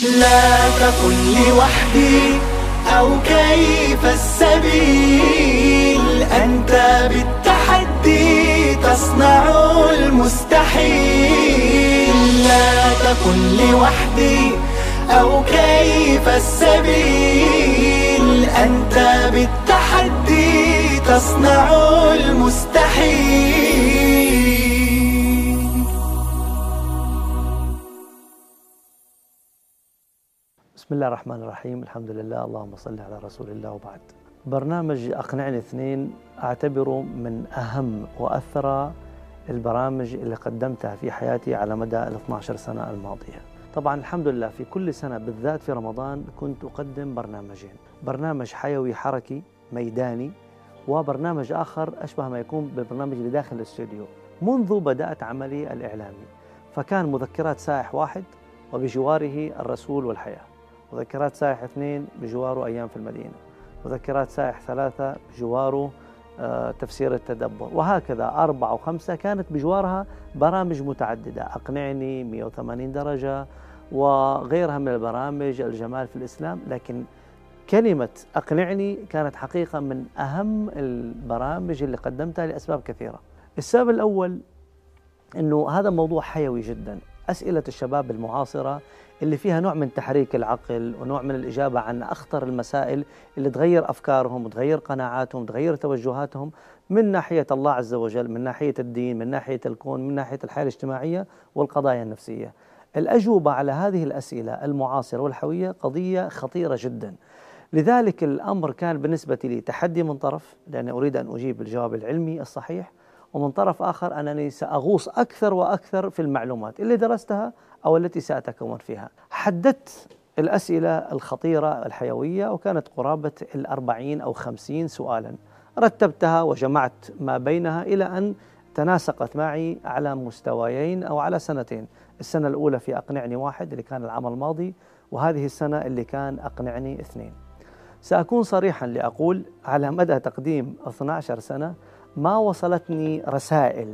لا تقل لوحدي أو كيف السبيل، أنت بالتحدي تصنع المستحيل. لا تقل لوحدي أو كيف السبيل، أنت بالتحدي تصنع المستحيل. بسم الله الرحمن الرحيم، الحمد لله، اللهم صل على رسول الله. وبعد، برنامج أقنعني اثنين أعتبره من أهم وأثرى البرامج اللي قدمتها في حياتي على مدى ال 12 سنة الماضية. طبعا الحمد لله في كل سنة بالذات في رمضان كنت أقدم برنامجين، برنامج حيوي حركي ميداني، وبرنامج آخر أشبه ما يكون بالبرنامج اللي داخل الاستوديو. منذ بدأت عملي الإعلامي فكان مذكرات سائح واحد وبجواره الرسول والحياة، مذكرات سائح اثنين بجواره أيام في المدينة، مذكرات سائح ثلاثة بجواره تفسير التدبر، وهكذا 4 و5 كانت بجوارها برامج متعددة، أقنعني، 180 درجة، وغيرها من البرامج، الجمال في الإسلام. لكن كلمة أقنعني كانت حقيقة من أهم البرامج اللي قدمتها لأسباب كثيرة. السبب الأول أنه هذا موضوع حيوي جدا، أسئلة الشباب المعاصرة اللي فيها نوع من تحريك العقل ونوع من الإجابة عن أخطر المسائل اللي تغير أفكارهم وتغير قناعاتهم وتغير توجهاتهم من ناحية الله عز وجل، من ناحية الدين، من ناحية الكون، من ناحية الحياة الاجتماعية والقضايا النفسية. الأجوبة على هذه الأسئلة المعاصرة والحيوية قضية خطيرة جدا. لذلك الأمر كان بالنسبة لي تحدي من طرف، لأني أريد أن أجيب الجواب العلمي الصحيح، ومن طرف آخر أنني سأغوص أكثر وأكثر في المعلومات اللي درستها أو التي سأتكون فيها. حددت الأسئلة الخطيرة الحيوية وكانت قرابة 40 أو 50 سؤالا، رتبتها وجمعت ما بينها إلى أن تناسقت معي على مستويين أو على سنتين. السنة الأولى في أقنعني 1 اللي كان العام الماضي، وهذه السنة اللي كان أقنعني 2. سأكون صريحا لأقول على مدى تقديم 12 سنة ما وصلتني رسائل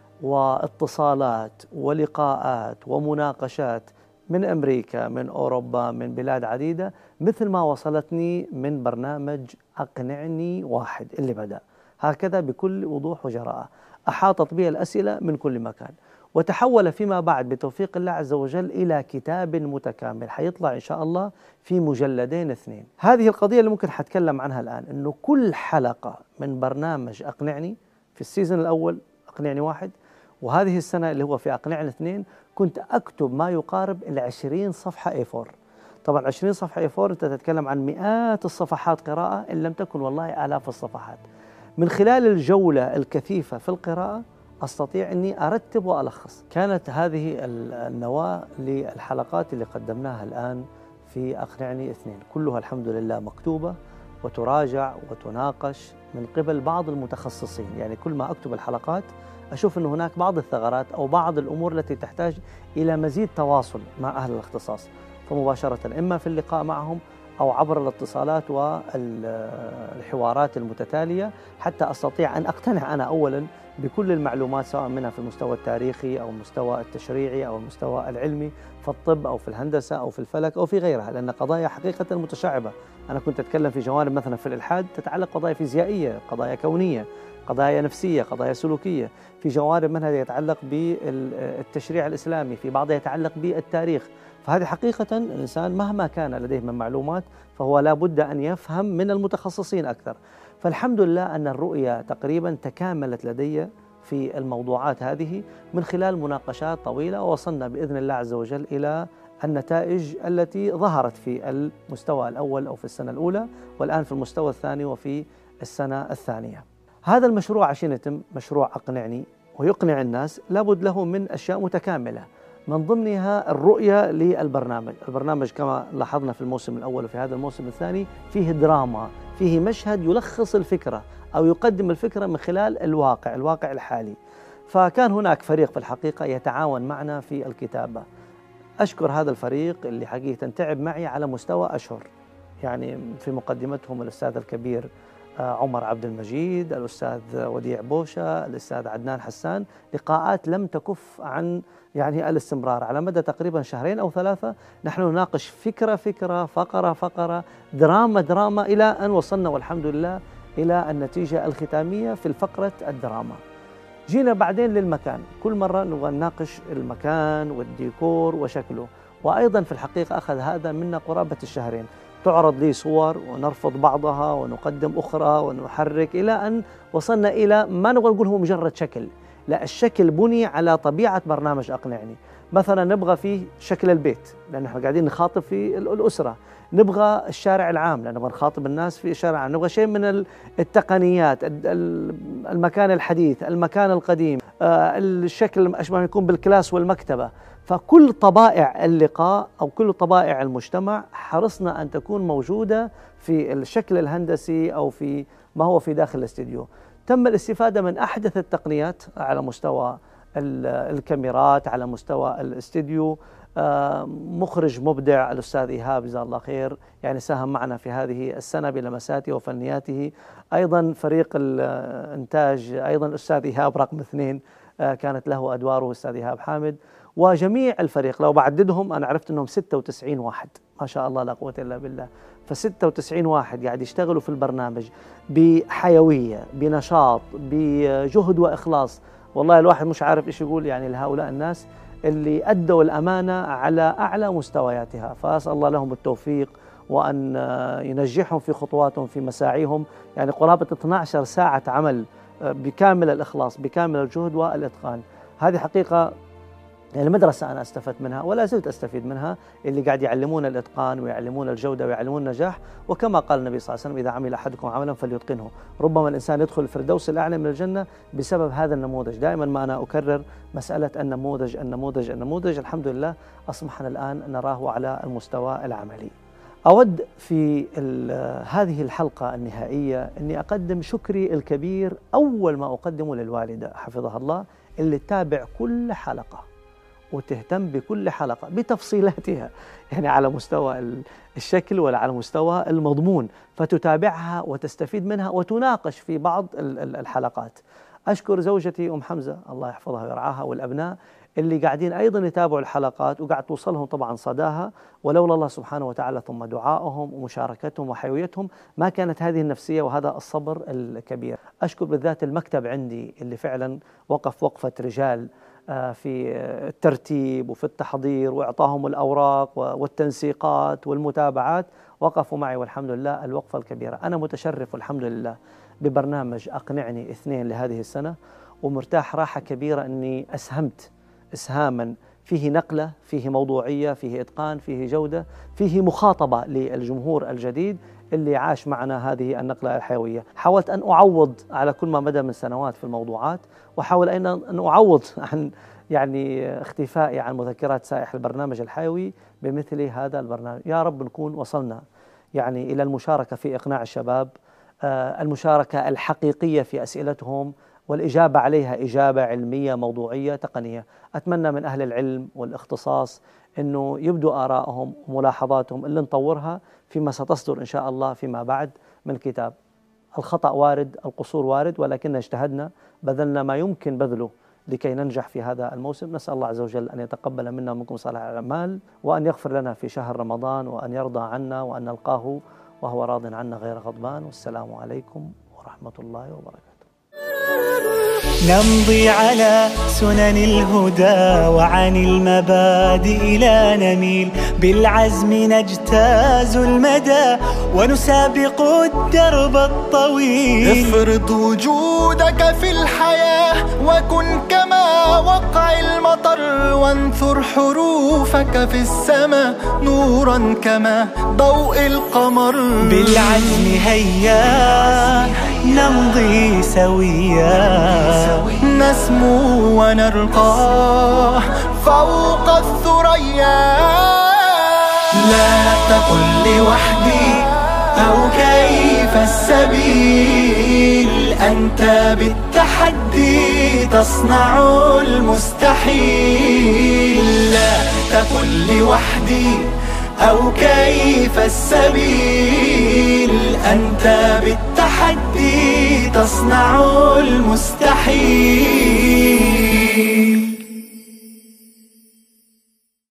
واتصالات ولقاءات ومناقشات من أمريكا، من أوروبا، من بلاد عديدة مثل ما وصلتني من برنامج أقنعني 1 اللي بدأ هكذا بكل وضوح وجراءة. أحاطت به الأسئلة من كل مكان، وتحول فيما بعد بتوفيق الله عز وجل إلى كتاب متكامل حيطلع إن شاء الله في مجلدين 2. هذه القضية اللي ممكن حتكلم عنها الآن، أنه كل حلقة من برنامج أقنعني في السيزن الأول أقنعني 1 وهذه السنة اللي هو في أقنعني 2 كنت أكتب ما يقارب 20 صفحة A4. طبعا 20 صفحة A4 أنت تتكلم عن مئات الصفحات قراءة إن لم تكن والله آلاف الصفحات. من خلال الجولة الكثيفة في القراءة أستطيع أني أرتب وألخص. كانت هذه النواة للحلقات اللي قدمناها الآن في أقنعني 2، كلها الحمد لله مكتوبة وتراجع وتناقش من قبل بعض المتخصصين. يعني كل ما أكتب الحلقات أشوف أن هناك بعض الثغرات أو بعض الأمور التي تحتاج إلى مزيد تواصل مع أهل الاختصاص، فمباشرة إما في اللقاء معهم أو عبر الاتصالات والحوارات المتتالية حتى أستطيع أن أقتنع أنا أولا بكل المعلومات، سواء منها في المستوى التاريخي أو المستوى التشريعي أو المستوى العلمي في الطب أو في الهندسة أو في الفلك أو في غيرها، لأن قضايا حقيقة متشعبة. أنا كنت أتكلم في جوانب مثلا في الإلحاد تتعلق قضايا فيزيائية، قضايا كونية، قضايا نفسية، قضايا سلوكية، في جوانب منها يتعلق بالتشريع الإسلامي، في بعضها يتعلق بالتاريخ. فهذه حقيقة الإنسان مهما كان لديه من معلومات فهو لا بد أن يفهم من المتخصصين أكثر. فالحمد لله أن الرؤية تقريبا تكاملت لدي في الموضوعات هذه من خلال مناقشات طويلة، ووصلنا بإذن الله عز وجل إلى النتائج التي ظهرت في المستوى الأول أو في السنة الأولى، والآن في المستوى الثاني وفي السنة الثانية. هذا المشروع عشان يتم مشروع أقنعني ويقنع الناس لابد له من أشياء متكاملة، من ضمنها الرؤية للبرنامج. البرنامج كما لاحظنا في الموسم الأول وفي هذا الموسم الثاني فيه دراما، فيه مشهد يلخص الفكرة أو يقدم الفكرة من خلال الواقع الحالي. فكان هناك فريق في الحقيقة يتعاون معنا في الكتابة. أشكر هذا الفريق اللي حقيقة تعب معي على مستوى أشهر، يعني في مقدمتهم الأستاذ الكبير عمر عبد المجيد، الأستاذ وديع بوشة، الأستاذ عدنان حسان، لقاءات لم تكف عن يعني الاستمرار على مدى تقريبا شهرين أو ثلاثة. نحن نناقش فكرة فكرة، فقرة فقرة، دراما دراما، إلى أن وصلنا والحمد لله إلى النتيجة الختامية في الفقرة الدراما. جينا بعدين للمكان، كل مرة نبغى نناقش المكان والديكور وشكله، وأيضا في الحقيقة أخذ هذا منا قرابة الشهرين. تعرض لي صور ونرفض بعضها ونقدم أخرى ونحرك، إلى أن وصلنا إلى ما نبغى نقول هو مجرد شكل، لا، الشكل بني على طبيعة برنامج أقنعني. مثلا نبغى فيه شكل البيت، لأن احنا قاعدين نخاطب في الأسرة، نبغى الشارع العام لأن نبغى نخاطب الناس في الشارع العام، نبغى شيء من التقنيات، المكان الحديث، المكان القديم، الشكل أشبه يكون بالكلاس والمكتبة. فكل طبائع اللقاء أو كل طبائع المجتمع حرصنا أن تكون موجودة في الشكل الهندسي أو في ما هو في داخل الاستديو. تم الاستفادة من أحدث التقنيات على مستوى الكاميرات، على مستوى الاستديو. مخرج مبدع الأستاذ إيهاب جزاه الله خير، يعني ساهم معنا في هذه السنة بلمساته وفنياته. أيضا فريق الإنتاج، أيضا الأستاذ إيهاب رقم 2 كانت له أدواره، الأستاذ إيهاب حامد، وجميع الفريق لو بعددهم أنا عرفت أنهم 96 واحد، ما شاء الله لا قوة إلا بالله. ف96 واحد قاعد يشتغلوا في البرنامج بحيوية، بنشاط، بجهد وإخلاص. والله الواحد مش عارف إيش يقول يعني لهؤلاء الناس اللي أدوا الأمانة على أعلى مستوياتها. فأسأل الله لهم التوفيق وأن ينجحهم في خطواتهم في مساعيهم. يعني قرابة 12 ساعة عمل بكامل الإخلاص، بكامل الجهد والإتقان. هذه حقيقة يعني مدرسة أنا استفدت منها ولا زلت أستفيد منها، اللي قاعد يعلمون الإتقان ويعلمون الجودة ويعلمون النجاح. وكما قال النبي صلى الله عليه وسلم: إذا عمل أحدكم عملا فليتقنه. ربما الإنسان يدخل الفردوس الأعلى من الجنة بسبب هذا النموذج. دائما ما أنا أكرر مسألة النموذج النموذج النموذج. الحمد لله أصبحنا الآن نراه على المستوى العملي. أود في هذه الحلقة النهائية أني أقدم شكري الكبير أول ما أقدمه للوالدة حفظها الله، اللي تتابع كل حلقة وتهتم بكل حلقة بتفصيلاتها، يعني على مستوى الشكل ولا على مستوى المضمون، فتتابعها وتستفيد منها وتناقش في بعض الحلقات. أشكر زوجتي أم حمزة الله يحفظها ويرعاها، والأبناء اللي قاعدين أيضا يتابعوا الحلقات وقاعد توصلهم طبعا صداها، ولولا الله سبحانه وتعالى ثم دعائهم ومشاركتهم وحيويتهم ما كانت هذه النفسية وهذا الصبر الكبير. أشكر بالذات المكتب عندي اللي فعلا وقف وقفة رجال في الترتيب وفي التحضير وإعطاهم الأوراق والتنسيقات والمتابعات، وقفوا معي والحمد لله الوقفة الكبيرة. أنا متشرف والحمد لله ببرنامج أقنعني 2 لهذه السنة، ومرتاح راحة كبيرة أني أسهمت إسهاما فيه نقلة، فيه موضوعية، فيه إتقان، فيه جودة، فيه مخاطبة للجمهور الجديد اللي عاش معنا هذه النقلة الحيوية. حاولت أن أعوض على كل ما مدى من سنوات في الموضوعات، وحاول أن أعوض عن يعني اختفائي عن مذكرات سائح البرنامج الحيوي بمثل هذا البرنامج. يا رب نكون وصلنا يعني إلى المشاركة في إقناع الشباب، المشاركة الحقيقية في أسئلتهم والإجابة عليها إجابة علمية موضوعية تقنية. أتمنى من أهل العلم والاختصاص أنه يبدوا آرائهم وملاحظاتهم اللي نطورها فيما ستصدر إن شاء الله فيما بعد من كتاب. الخطأ وارد، القصور وارد، ولكن اجتهدنا، بذلنا ما يمكن بذله لكي ننجح في هذا الموسم. نسأل الله عز وجل أن يتقبل منا ومنكم صالح الأعمال، وأن يغفر لنا في شهر رمضان، وأن يرضى عنا، وأن نلقاه وهو راض عنا غير غضبان. والسلام عليكم ورحمة الله وبركاته. نمضي على سنن الهدى وعن المبادئ لا نميل، بالعزم نجتاز المدى ونسابق الدرب الطويل. افرض وجودك في الحياة وكن كما وقع المطر، وانثر حروفك في السماء نورا كما ضوء القمر. بالعزم هيا نمضي سويا، نسمو ونرقى فوق الثريا. لا تقل لوحدي أو كيف السبيل، أنت بالتحدي تصنع المستحيل. لا تقل لوحدي أو كيف السبيل، أنت بالتحدي تحدي تصنع المستحيل.